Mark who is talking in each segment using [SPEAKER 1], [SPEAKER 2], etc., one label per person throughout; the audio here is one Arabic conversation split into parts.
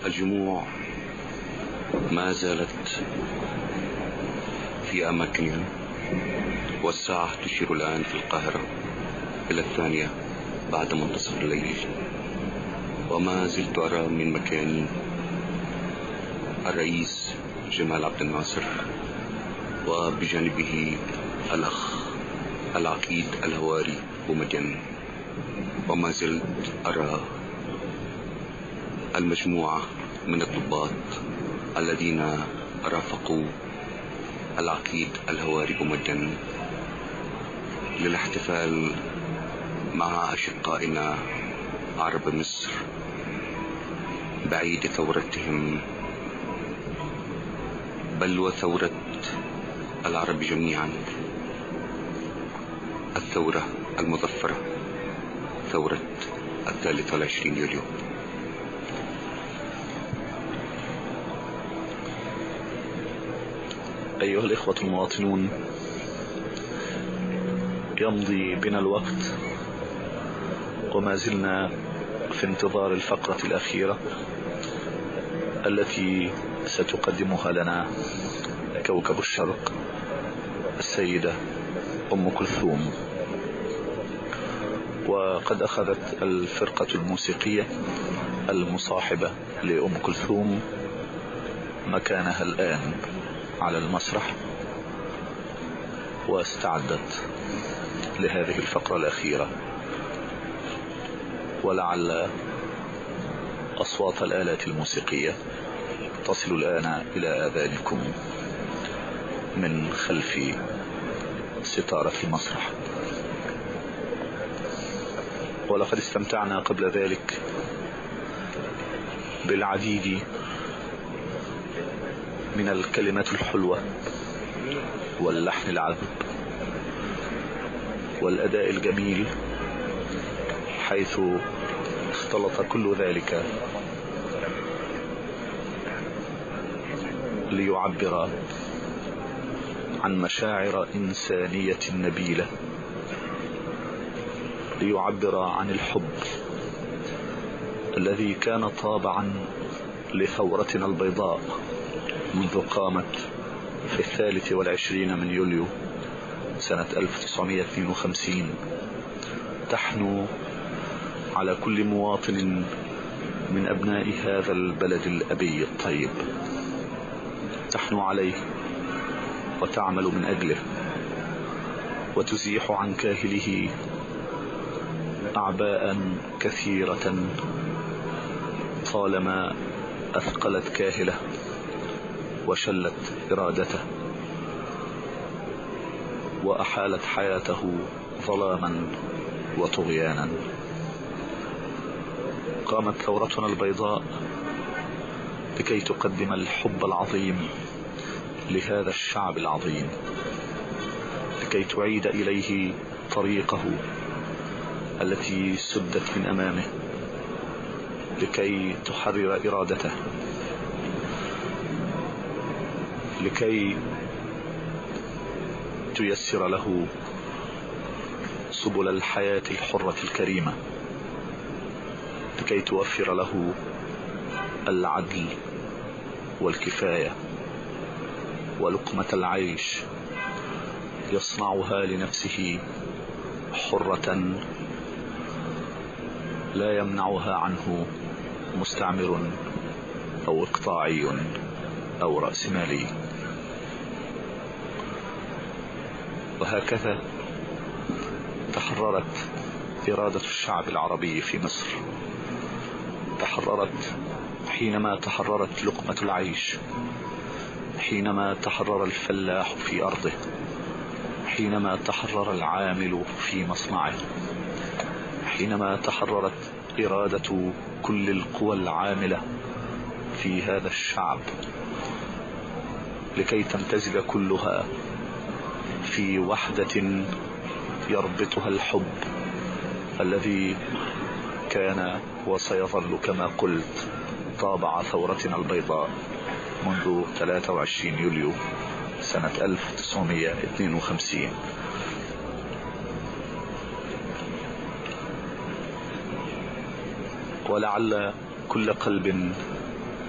[SPEAKER 1] الجموع ما زالت في أماكنها، والساعة تشير الآن في القاهرة إلى 2 بعد منتصف الليل، وما زلت أرى من مكاني الرئيس جمال عبد الناصر وبجانبه الأخ العقيد الهواري بومدين، وما زلت أرى المجموعة من الضباط الذين رافقوا العقيد الهواري بومدين للاحتفال مع أشقائنا عرب مصر بعيد ثورتهم، بل وثورة العرب جميعا، الثورة المظفرة، ثورة 23 يوليو.
[SPEAKER 2] أيها الإخوة المواطنون، يمضي بنا الوقت وما زلنا في انتظار الفقرة الأخيرة التي ستقدمها لنا كوكب الشرق السيدة أم كلثوم. وقد أخذت الفرقة الموسيقية المصاحبة لأم كلثوم مكانها الآن على المسرح، واستعدت لهذه الفقرة الأخيرة، ولعل أصوات الآلات الموسيقية تصل الآن إلى آذانكم من خلف ستارة المسرح. ولقد استمتعنا قبل ذلك بالعديد من الكلمات الحلوة واللحن العذب والأداء الجميل، حيث اختلط كل ذلك ليعبر عن مشاعر إنسانية نبيلة، ليعبر عن الحب الذي كان طابعا لثورتنا البيضاء منذ قامت في 23 من يوليو سنة 1952، تحنو على كل مواطن من أبناء هذا البلد الأبي الطيب، تحنو عليه وتعمل من أجله، وتزيح عن كاهله أعباء كثيرة طالما أثقلت كاهله وشلت إرادته وأحالت حياته ظلاما وطغيانا. قامت ثورتنا البيضاء لكي تقدم الحب العظيم لهذا الشعب العظيم، لكي تعيد إليه طريقه التي سدت من أمامه، لكي تحرر إرادته، لكي تيسر له سبل الحياة الحرة الكريمة، لكي توفر له العدل والكفاية ولقمة العيش يصنعها لنفسه حرة لا يمنعها عنه مستعمر أو إقطاعي أو رأسمالي. وهكذا تحررت إرادة الشعب العربي في مصر، تحررت حينما تحررت لقمة العيش، حينما تحرر الفلاح في أرضه، حينما تحرر العامل في مصنعه، حينما تحررت إرادة كل القوى العاملة في هذا الشعب، لكي تمتزج كلها في وحدة يربطها الحب الذي كان وسيظل كما قلت طابع ثورتنا البيضاء منذ 23 يوليو سنة 1952. ولعل كل قلب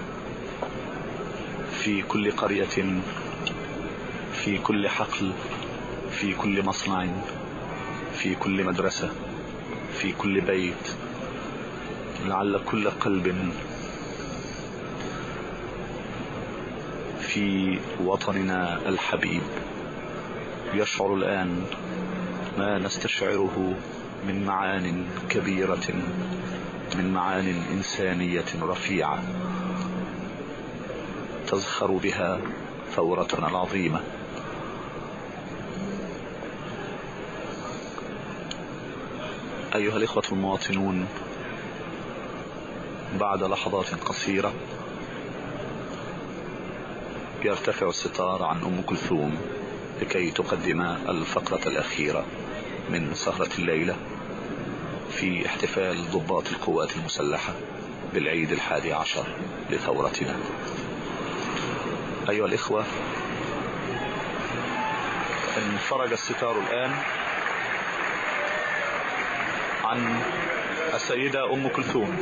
[SPEAKER 2] في كل قرية، في كل حقل، في كل مصنع، في كل مدرسة، في كل بيت. لعل كل قلب في وطننا الحبيب يشعر الآن ما نستشعره من معان كبيرة، من معان إنسانية رفيعة تزخر بها ثورتنا العظيمة. أيها الإخوة المواطنون، بعد لحظات قصيرة يرتفع الستار عن أم كلثوم لكي تقدم الفقرة الأخيرة من سهرة الليلة في احتفال ضباط القوات المسلحة بالعيد 11 لثورتنا. أيها الإخوة، انفرج الستار الآن عن السيدة أم كلثوم.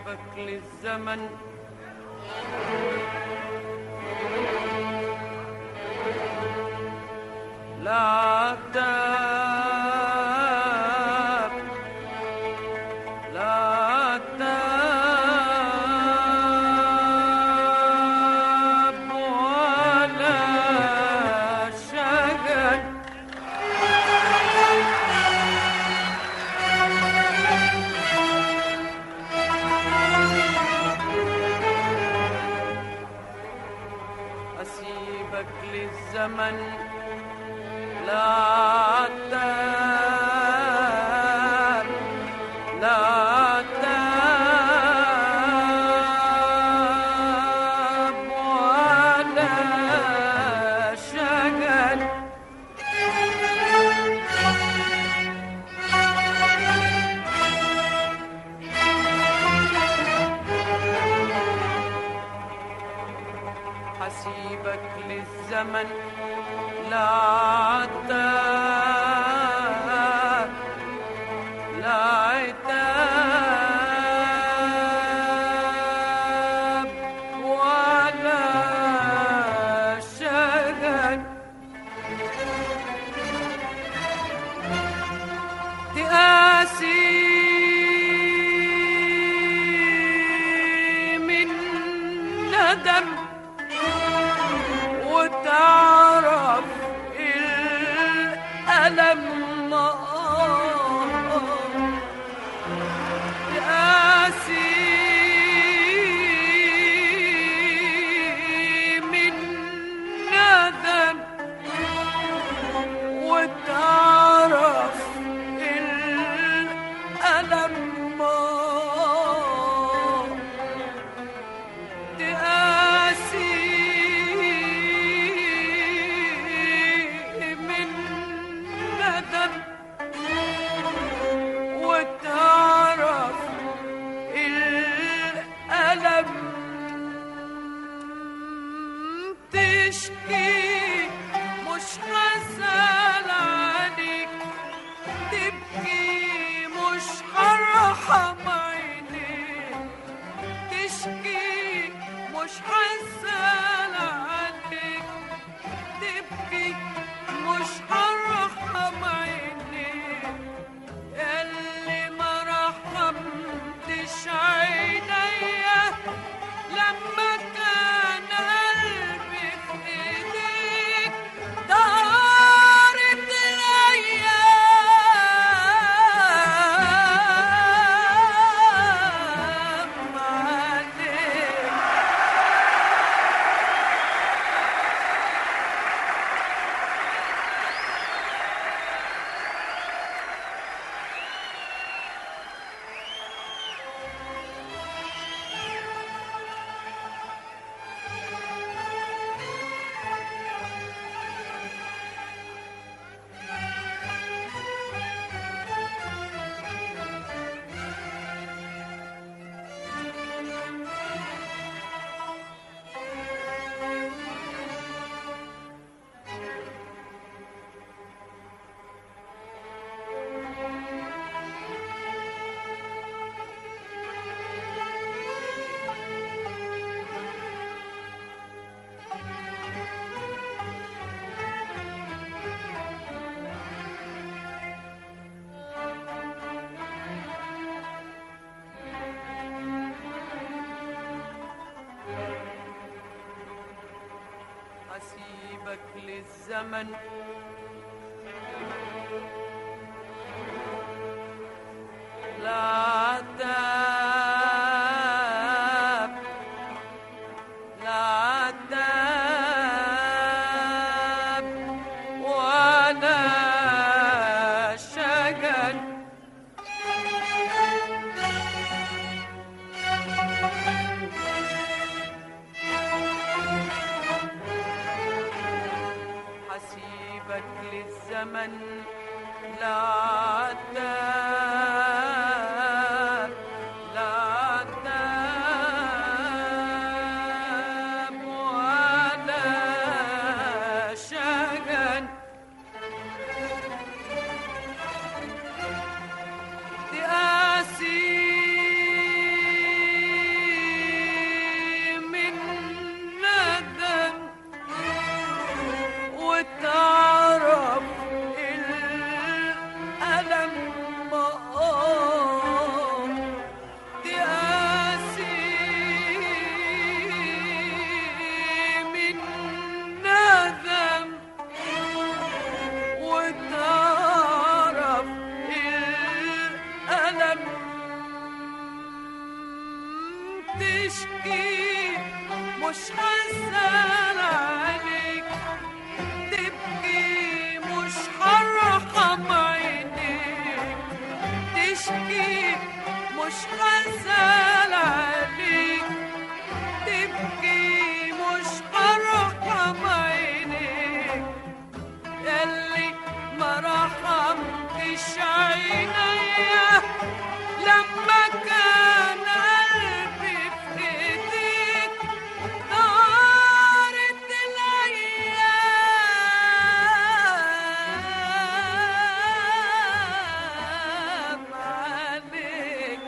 [SPEAKER 3] أسيبك للزمن لا عتاب لا عتاب ولا شجن أسيبك للزمن لا عتاب لا عتاب ولا شجن حسيبك للزمن لا عتاب لا عتاب ولا شجن تقاسي من ندم وتعرف الألم تقاسي من ندم وتعرف الألم وتعرف الألم تشكي مش هزعل عليك تبكي مش هرحم عينيك تشكي مش هزعل عليك تبكي مش هرحم عينيك اللي ما رحمتش عينيا لما كان قلبي في ايديك دارت الايام عليك أسيبك للزمن لا عتاب لا عتاب ولا شجن حسيبك تشكي مش هسأل عليك، تبكي مش هرحم عينيك، تشكي مش هسأل عليك، تبكي مش هرحم عينيك، ياللي ما رحمتش عينيا لما كان قلبي في ايديك، دارت الايام عليك.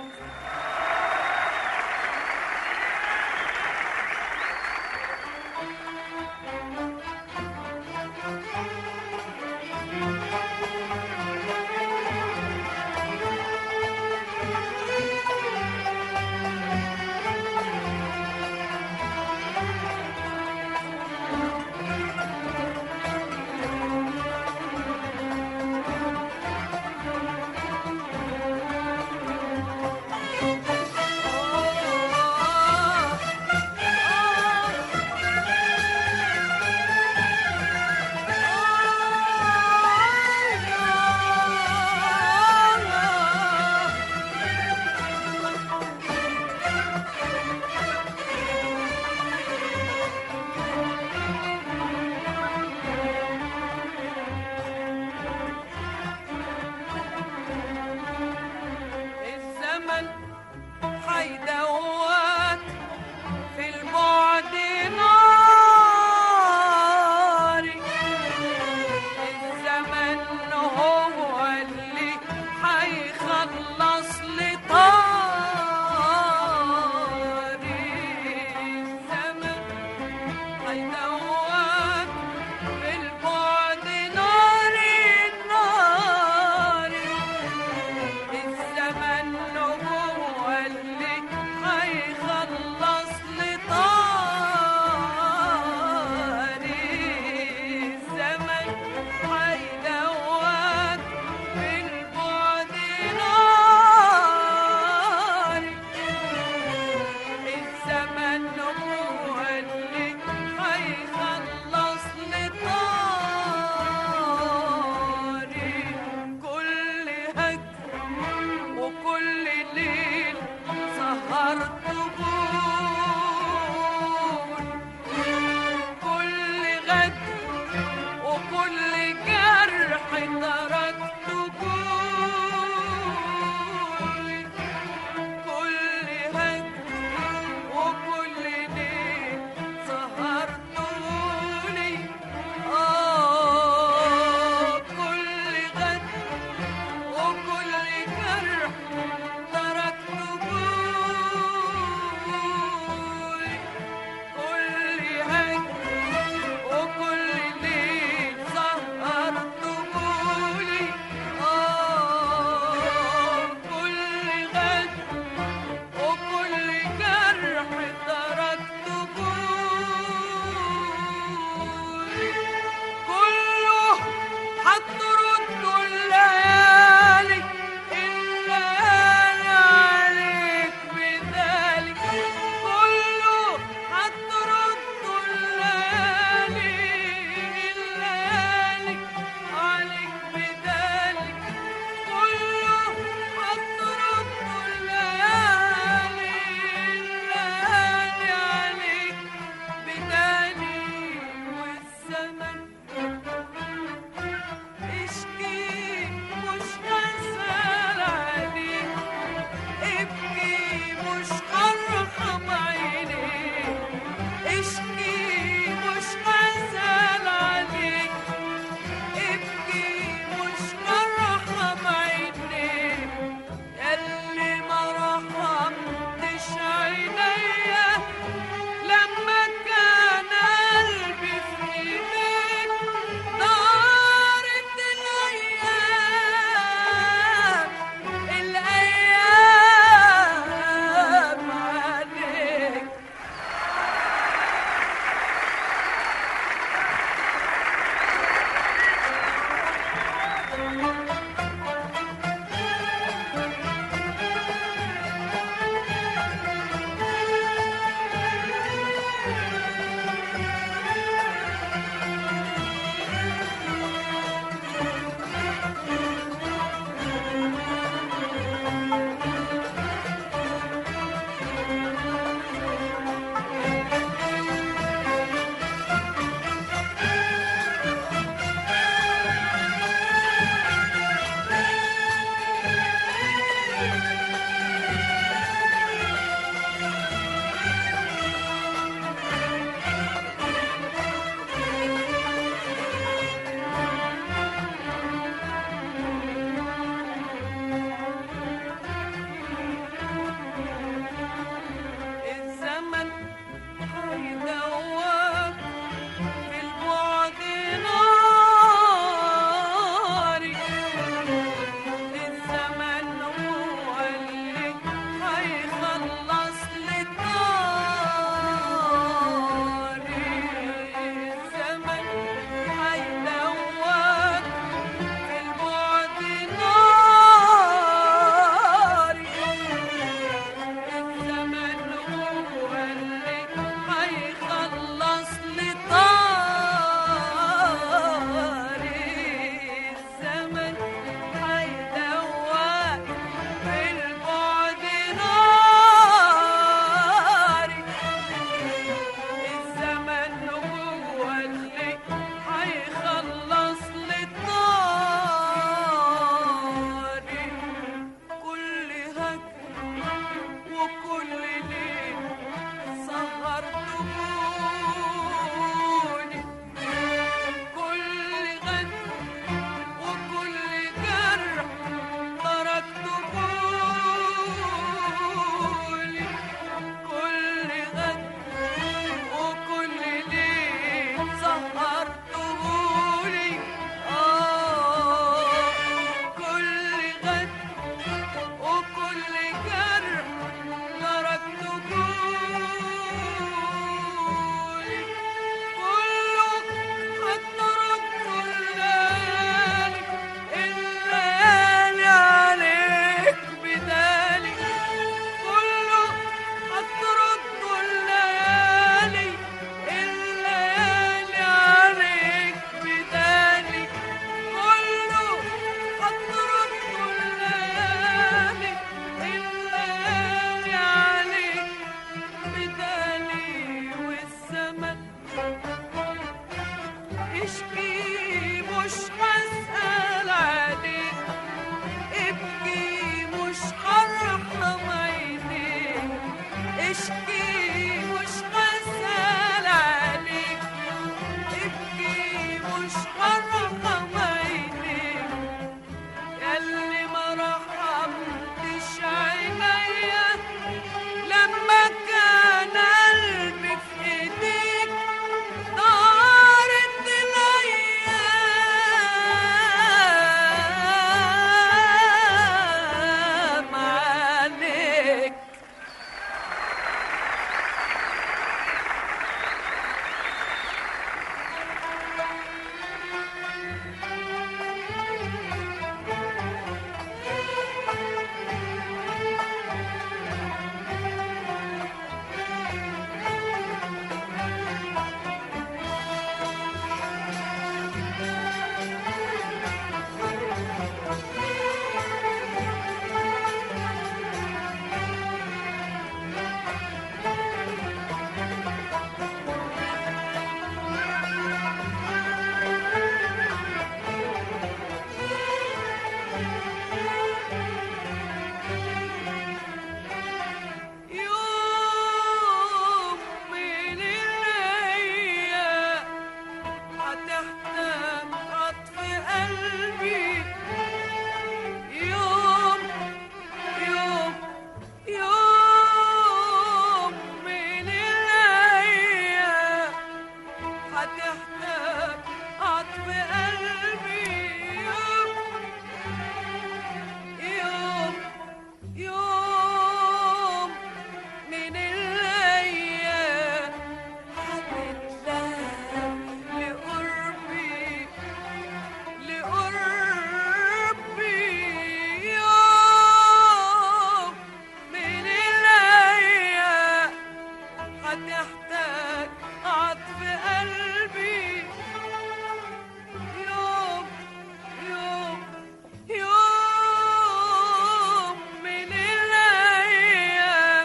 [SPEAKER 3] الزمن حيدوّك في البعد ناري، الزمن هو اللي حيخلص لي طاري، الزمن حيدوّك في البعد ناري ناري، الزمن هو اللي حيخلص لي طاري، الزمن حيدوّك في البعد ناري، الزمن هو اللي حيخلص لي طاري، كل هجر وكل ليل سهرت بول، كل غدر وكل جرح تركت بول، كل هجر وكل ليل سهرت بولي، كل غدر وكل جرح تركت بولي، وكل ليل سهرتوني كل غد وكل جرح تركتهولي كل غد وكل ليل سهرتهولي كل غد وكل جرح تركتهولي كله هترد الليالي الليالي عليك بدالي كله هترد الليالي الليالي عليك بدالي كله هترد الليالي الليالي عليك بدالي والزمن اشكي مش هسأل عليك ابكي مش هرحم عينيك اشكي مش هسأل عليك ابكي مش هرحم عينيك ياللي ما رحمتش عينيا لما كان قلبي في ايديك دارت الايام عليك يوم من الايام هتحتاج عطف قلبي يوم يوم يوم من الايام هتحتاج عطف قلبي يوم يوم يوم من الأيام هتتلهى لقربي لقربي يوم من الأيام هتحتاج عطف قلبي يوم يوم يوم من الأيام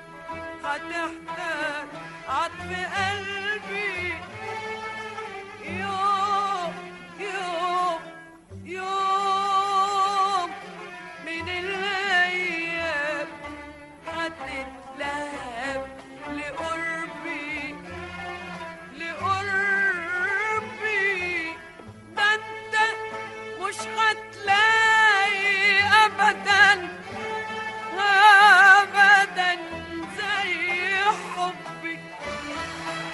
[SPEAKER 3] هتحتاج عطف قلبي يوم يوم يوم من الأيام هتتلهب لقربي لقربي ده انت مش هتلاقي أبدا أبدا زي حبي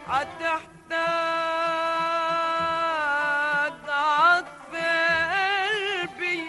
[SPEAKER 3] هتحتاج عطف قلبي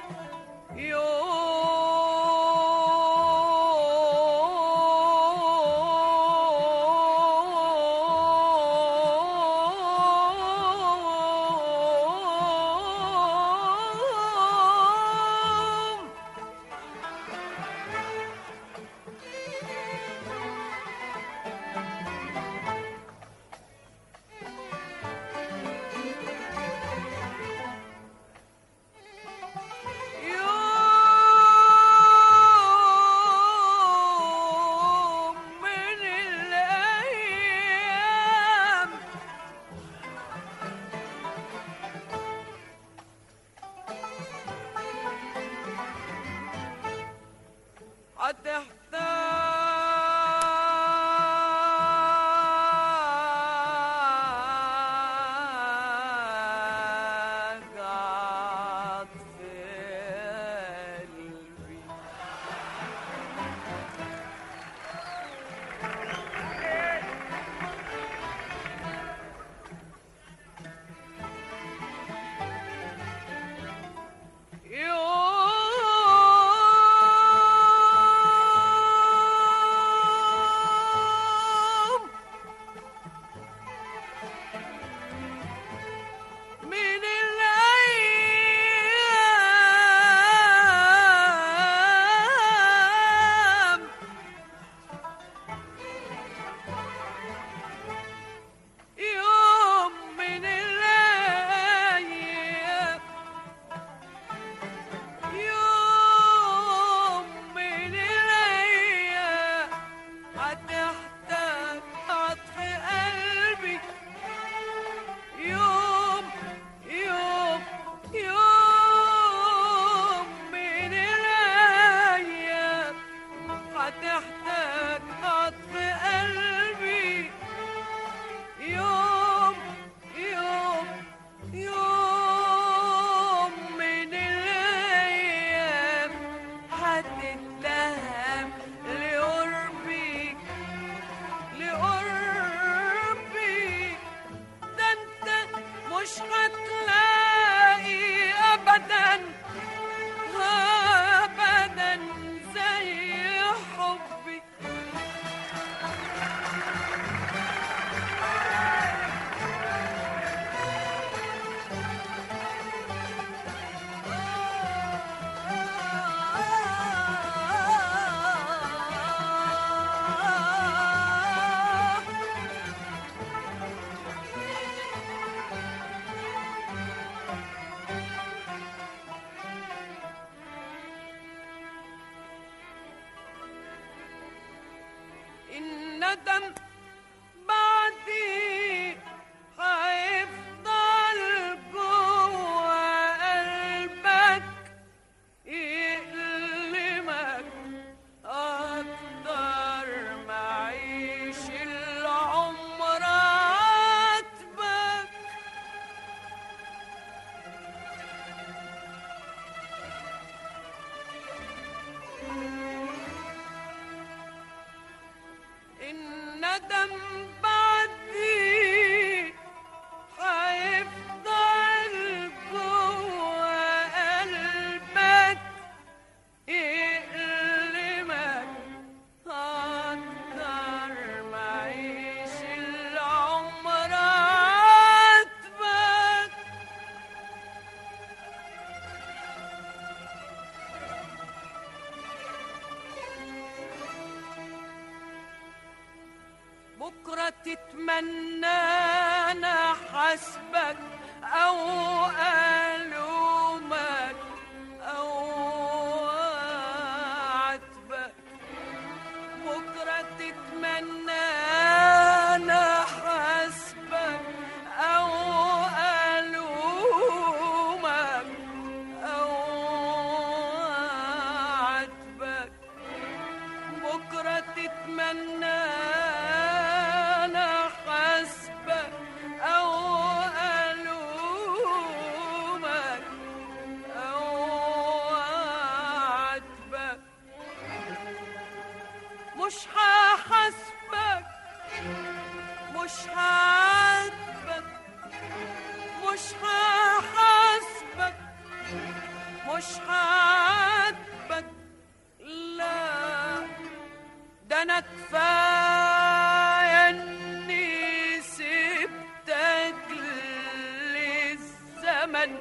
[SPEAKER 3] يوم من الأيام هتحتاج عطف قلبي يوم من الأيام يوم من الأيام يوم من الأيام هتحتاج عطف قلبي يوم من الأيام هتحتاج عطف قلبي يوم من الأيام هتتلهم لقربي ده انت مش هتلاقي أبدا زي حبي الندم بعدي هيفضل جوا قلبك يألمك أكتر ما عيش العمر عاتبك الندم بعدي هيفضل جوا قلبك يألمك أكتر ما عيش العمر عاتبك بكرة تتمنى أنا حسبك أو ألومك أو أعاتبك بكرة تتمنى أنا حسبك أو ألومك أو أعاتبك بكرة تتمنى أنا حسبك أو ألومك أو أعاتبك مش هحاسبك مش هعاتبك مش هحاسبك مش هعاتبك لا ده انا كفايه اني سبتك للزمن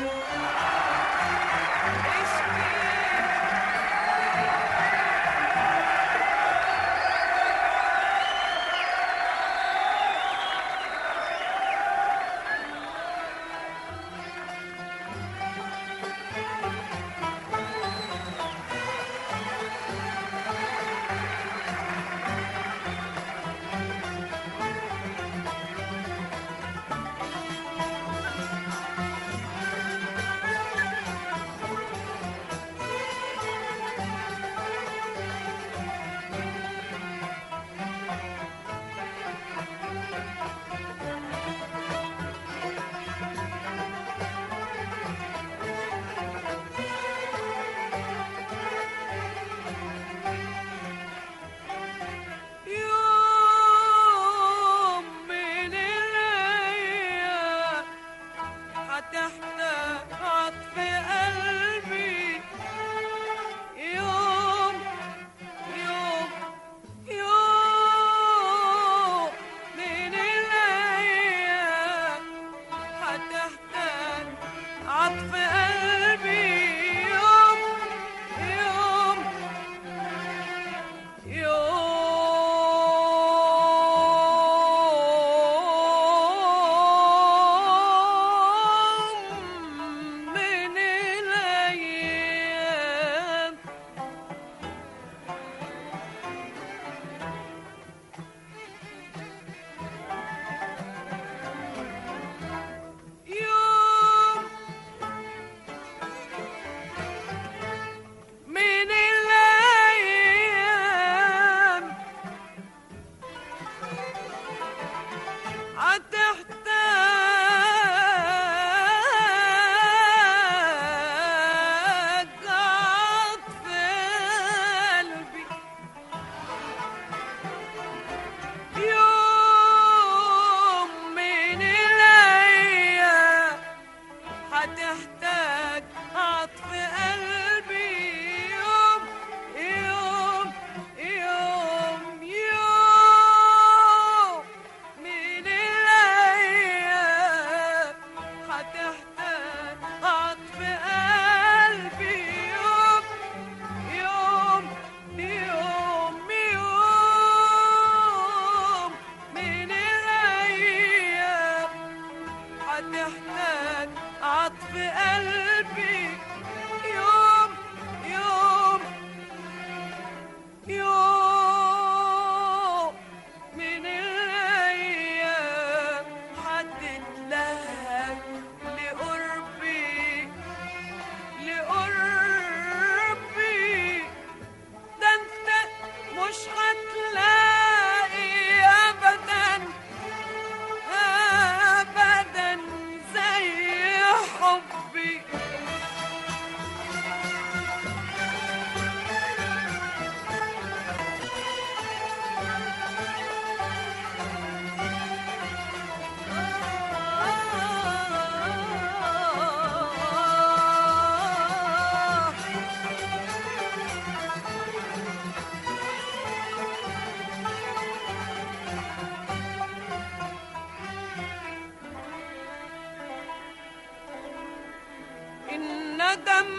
[SPEAKER 3] الندم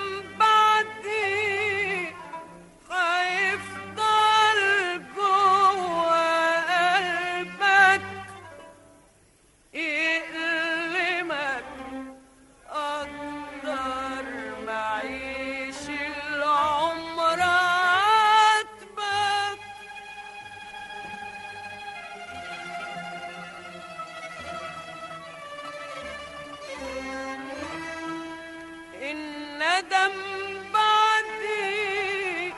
[SPEAKER 3] بعدي هيفضل جوا قلبك يألمك أكتر ما عيش العمر عاتبك الندم بعدي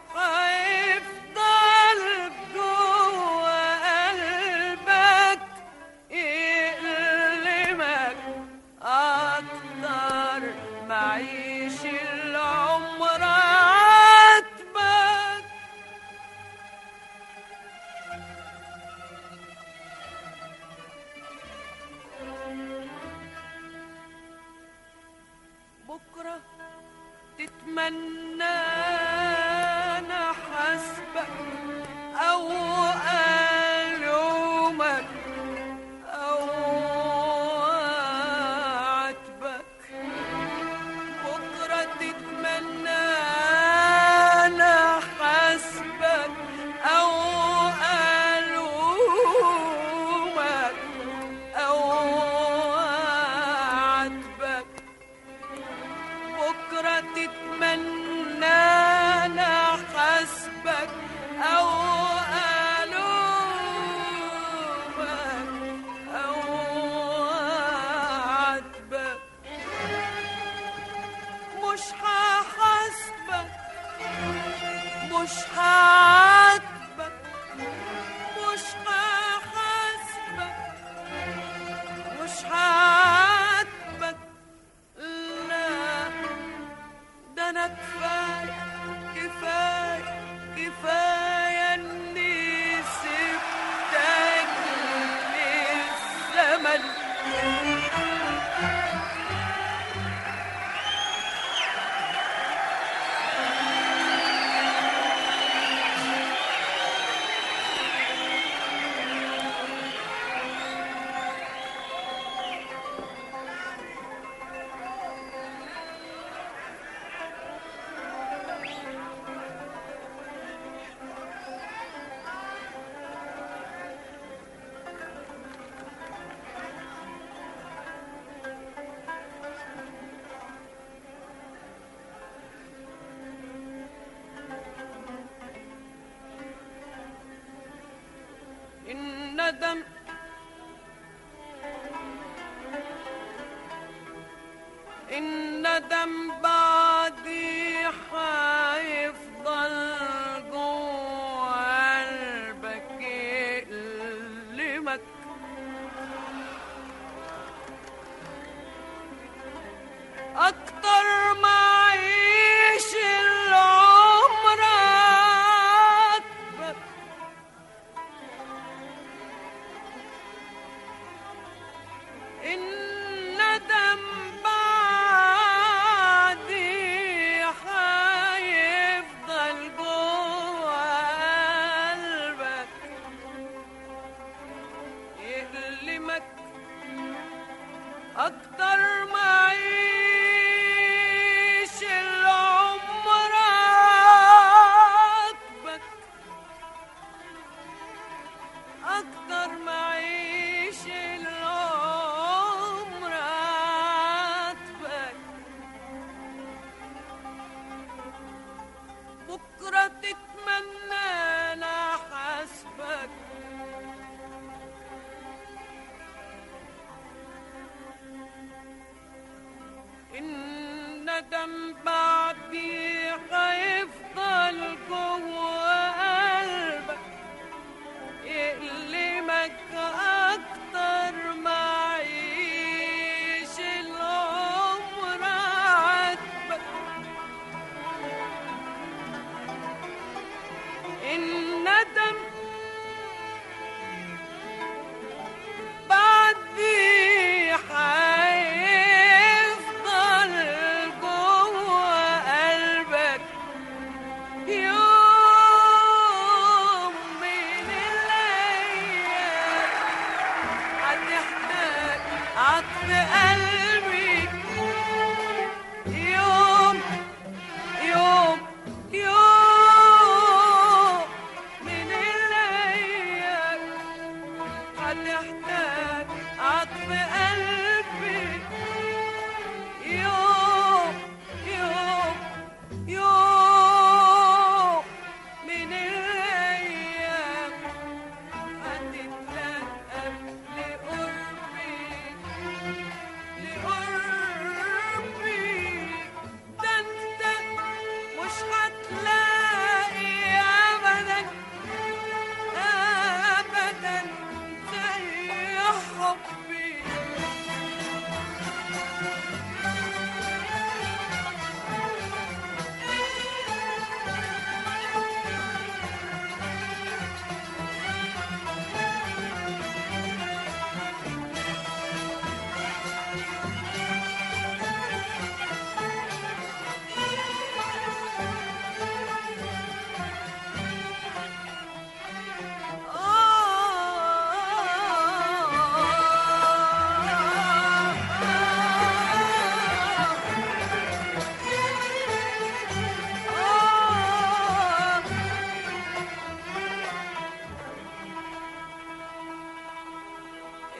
[SPEAKER 3] هيفضل جوا قلبك يألمك أكتر ما عيش العمر عاتبك تتمنى أنا حسبك أو ألومك أو أعاتبك، بكرة تتمنى أنا حسبك أو ألومك أو أعاتبك، بكرة تتمنى أنا حسبك أو ألومك أو أعاتبك، مش هحاسبك مش هعاتبك مش هحاسبك مش هعاتبك، لا ده أنا كفاية كفاية كفاية إني سبتك للزمن. الندم الندم بعدي حيفضل جوا قلبك يألمك، أكتر ما عيش العمر عاتبك، الندم بعدي حيفضل جوا قلبك يألمك، أكتر ما عيش العمر عاتبك، أكتر ما عيش العمر عاتبك، بكرة تتمنى أنا حسبك الندم بعدي هيفضل جوا قلبك يألمك، أكتر ما عيش العمر عاتبك، الندم بعدي هيفضل جوا قلبك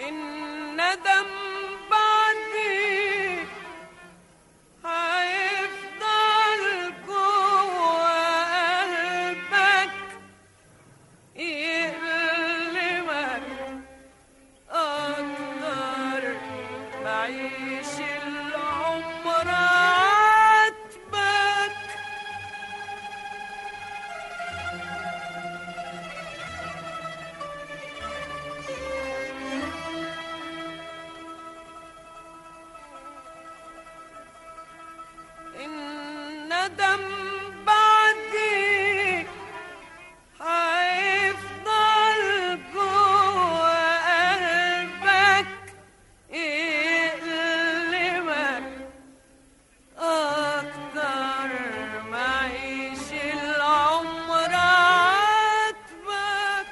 [SPEAKER 3] الندم بعدي هيفضل جوا قلبك يألمك أكتر معيش العمر عاتبك. الندم بعدي هيفضل جوا قلبك يألمك أكتر معيش العمر عاتبك.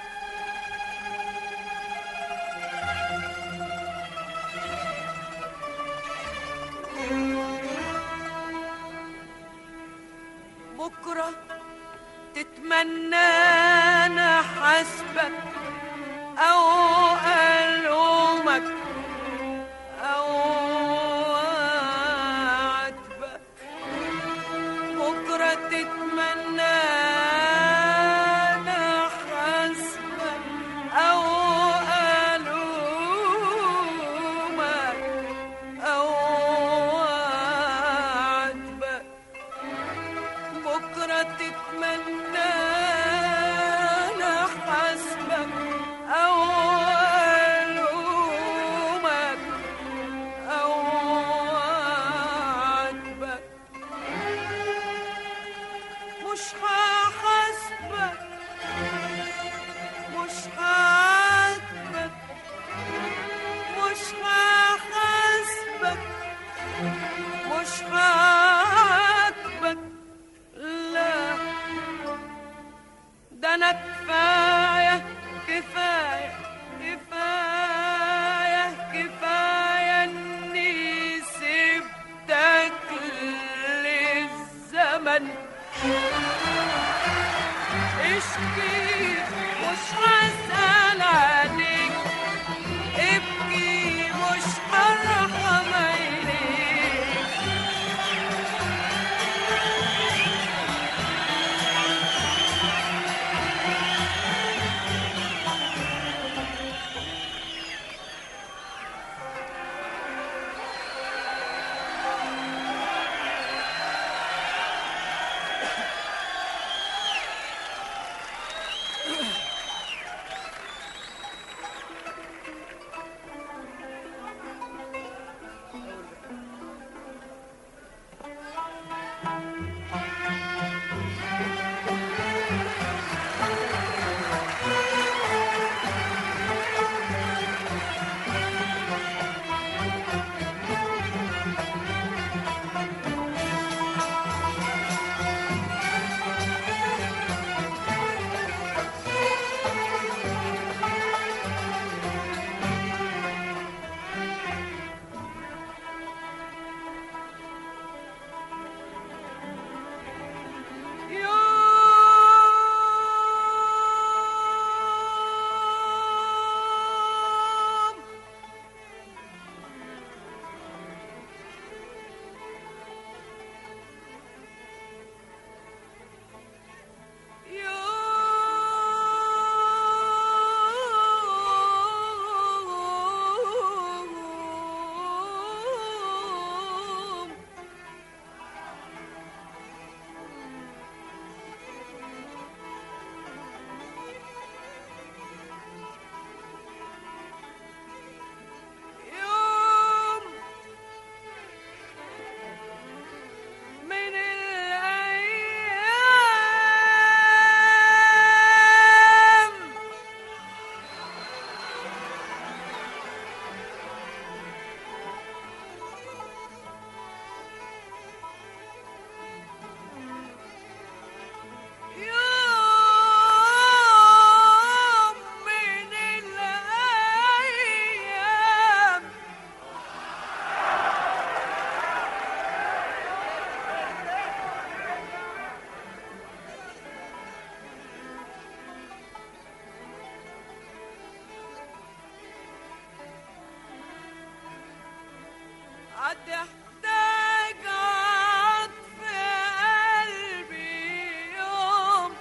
[SPEAKER 3] هتحتاج عطف قلبي يوم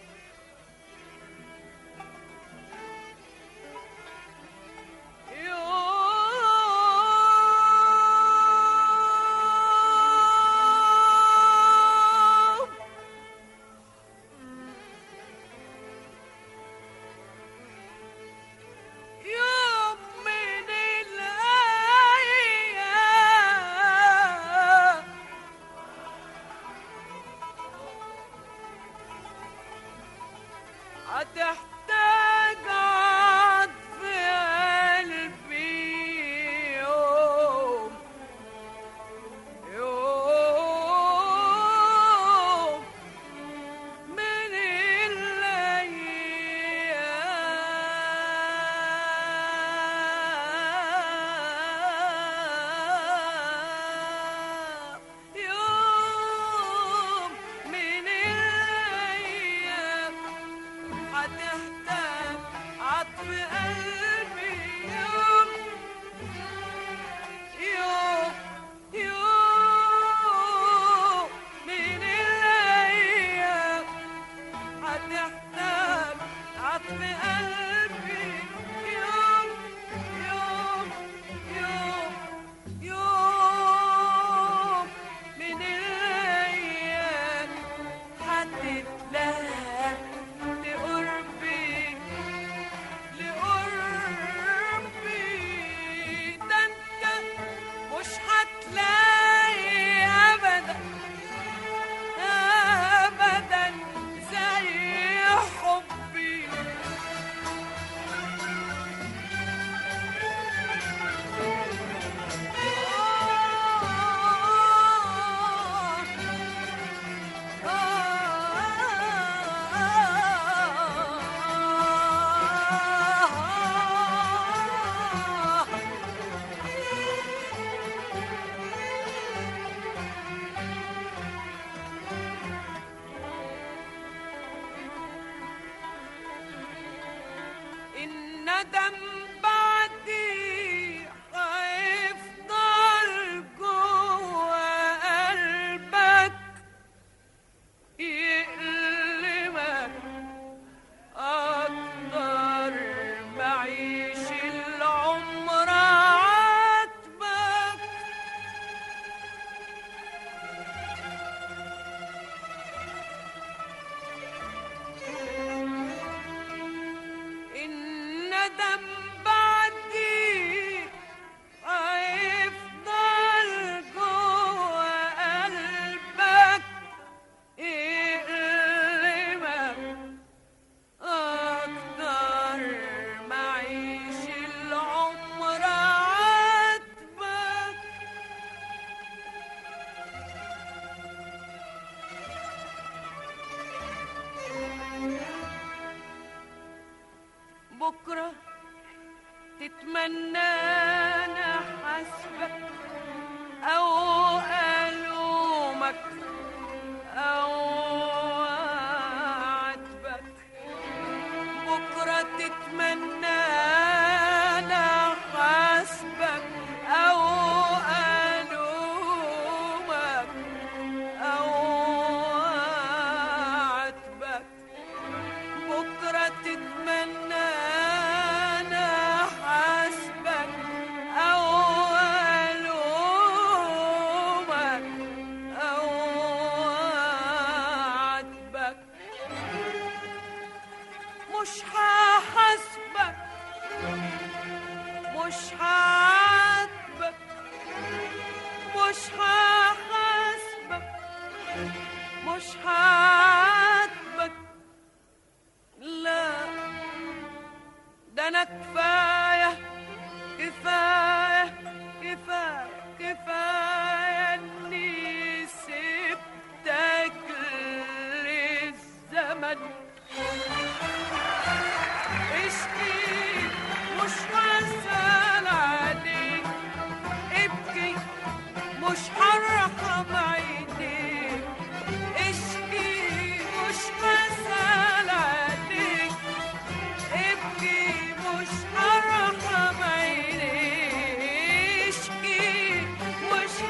[SPEAKER 3] يوم من الأيام هتحتاج عطف قلبي يوم من الأيام يوم من الأيام هتحتاج عطف قلبي يوم من الأيام هتحتاج عطف قلبي يوم من الأيام هتتلهى لقربي ده انت مش هتلاقي أبدا زي حبي الندم بعدي هيفضل جوا قلبك يألمك أكتر ما عيش العمر عاتبك الندم بعدي هيفضل جوا قلبك يألمك أكتر ما عيش العمر عاتبك بكرة تتمنى أنا حسبك أو ألومك أو أعاتبك بكرة تتمنى أنا حسبك أو ألومك أو أعاتبك بكرة تتمنى أنا حسبك أو ألومك أو أعاتبك مش هحاسبك مش هعاتبك مش هحاسبك مش هعاتبك لا ده أنا كفاية إني سبتك للزمن اشكي مش هسأل عليك ابكي مش هرحم عينيك اشكي مش هسأل عليك ابكي مش هرحم عينيك اشكي مش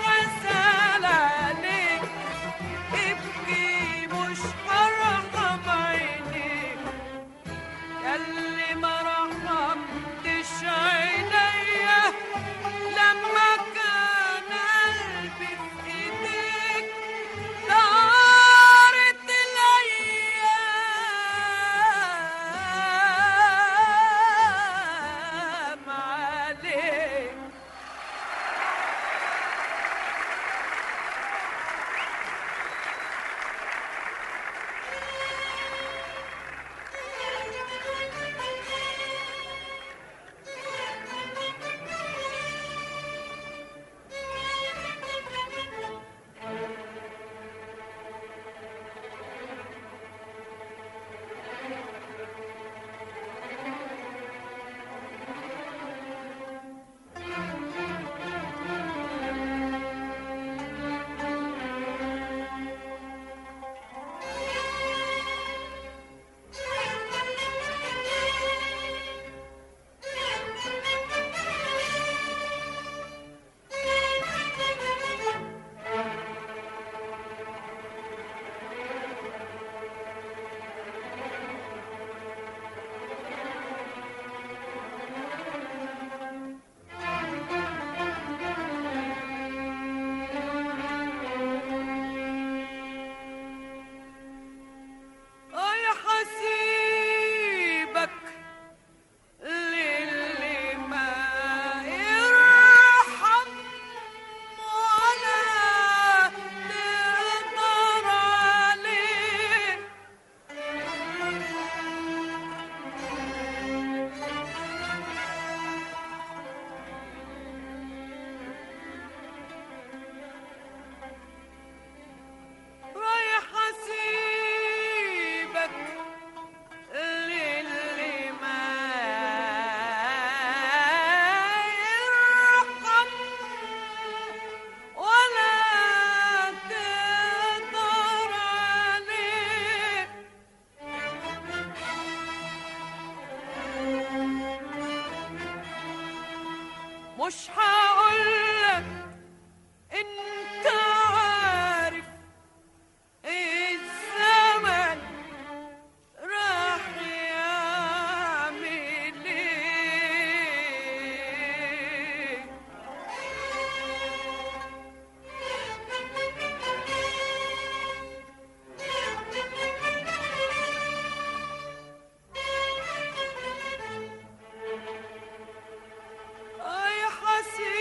[SPEAKER 3] مش هقولك انت عارف الزمن راح يعمل ايه. يا حسين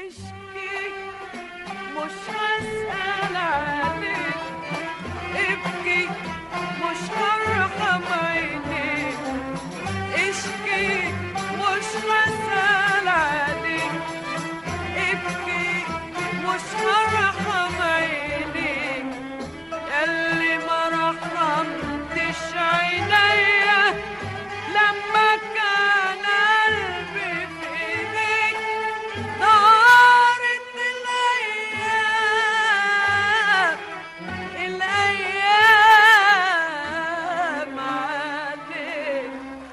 [SPEAKER 3] اشكي مش هسأل عليك، ابكي مش هرحم عينيك، اشكي مش هسأل عليك، ابكي مش هرحم عينيك، ياللي ما رحمتش عينيا لما كان قلبي في ايديك، دارت الايام عليك.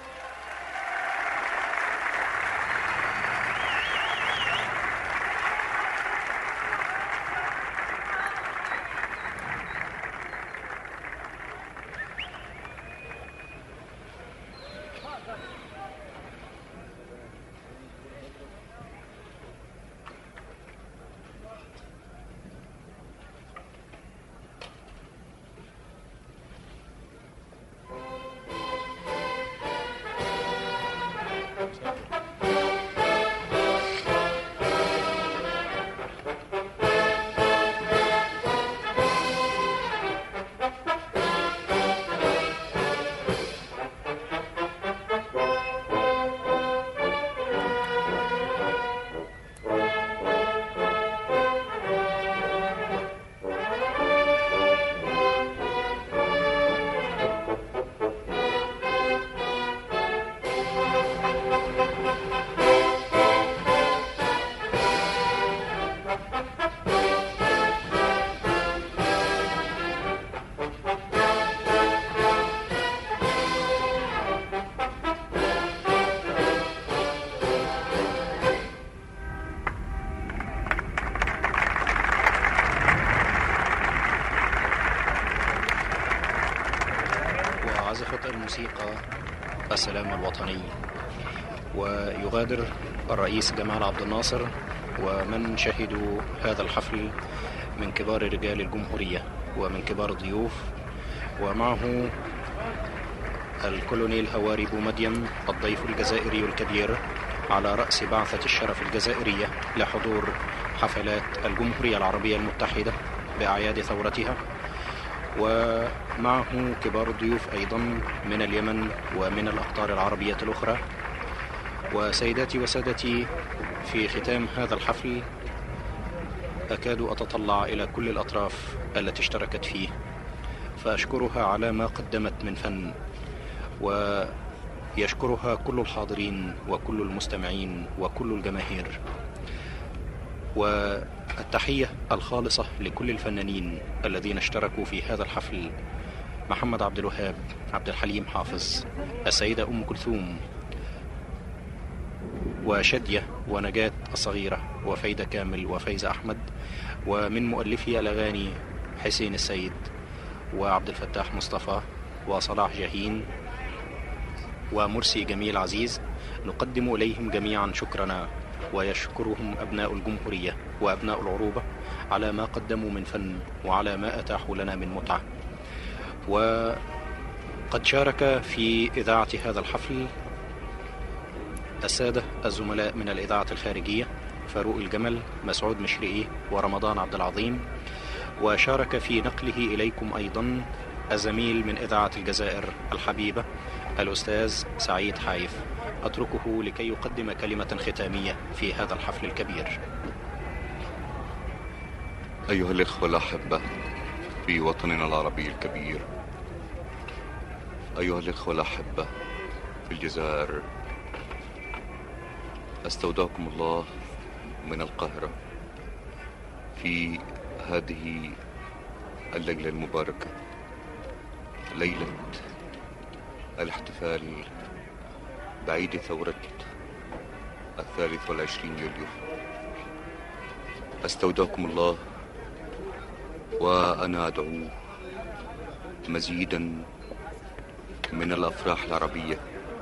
[SPEAKER 4] عزفت الموسيقى السلام الوطني، ويغادر الرئيس جمال عبد الناصر ومن شهدوا هذا الحفل من كبار رجال الجمهورية ومن كبار الضيوف، ومعه الكولونيل هواري بومدين الضيف الجزائري الكبير على رأس بعثة الشرف الجزائرية لحضور حفلات الجمهورية العربية المتحدة بأعياد ثورتها، ومعه كبار الضيوف أيضا من اليمن ومن الأقطار العربية الأخرى. وسيداتي وسادتي، في ختام هذا الحفل أكاد أتطلع إلى كل الأطراف التي اشتركت فيه فأشكرها على ما قدمت من فن، ويشكرها كل الحاضرين وكل المستمعين وكل الجماهير، والتحية الخالصة لكل الفنانين الذين اشتركوا في هذا الحفل: محمد عبد الوهاب، عبد الحليم حافظ، السيدة أم كلثوم، وشدية ونجاة الصغيرة، وفايدة كامل، وفايزة أحمد، ومن مؤلفي الأغاني حسين السيد وعبد الفتاح مصطفى وصلاح جاهين ومرسي جميل عزيز. نقدم إليهم جميعا شكرنا، ويشكرهم أبناء الجمهورية وأبناء العروبة على ما قدموا من فن وعلى ما أتاحوا لنا من متعة. وقد شارك في إذاعة هذا الحفل السادة الزملاء من الإذاعة الخارجية: فاروق الجمل، مسعود مشرقي، ورمضان عبد العظيم. وشارك في نقله إليكم أيضا الزميل من إذاعة الجزائر الحبيبة الأستاذ سعيد حايف. أتركه لكي يقدم كلمة ختامية في هذا الحفل الكبير.
[SPEAKER 1] أيها الإخوة الأحبة في وطننا العربي الكبير، أيها الإخوة الأحبة في الجزائر، أستودعكم الله من القاهرة في هذه الليلة المباركة، ليلة الاحتفال بعيد ثورة 23 يوليو. أستودعكم الله وأنا أدعو مزيدا من الأفراح العربية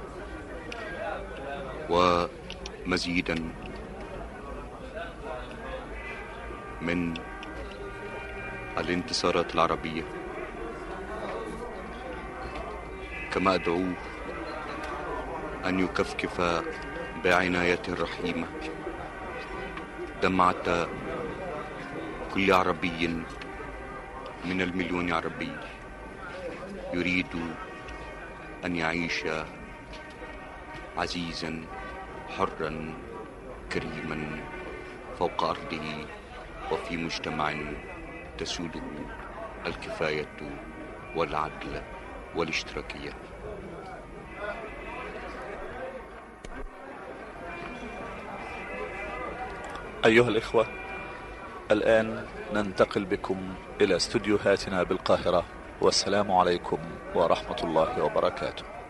[SPEAKER 1] ومزيدا من الانتصارات العربية، كما أدعوه أن يكفكف بعنايته الرحيمة دمعة كل عربي من المليون عربي يريد أن يعيش عزيزا حرا كريما فوق أرضه وفي مجتمع تسوده الكفاية والعدل والاشتراكية.
[SPEAKER 2] أيها الإخوة، الآن ننتقل بكم إلى استوديوهاتنا بالقاهرة، والسلام عليكم ورحمة الله وبركاته.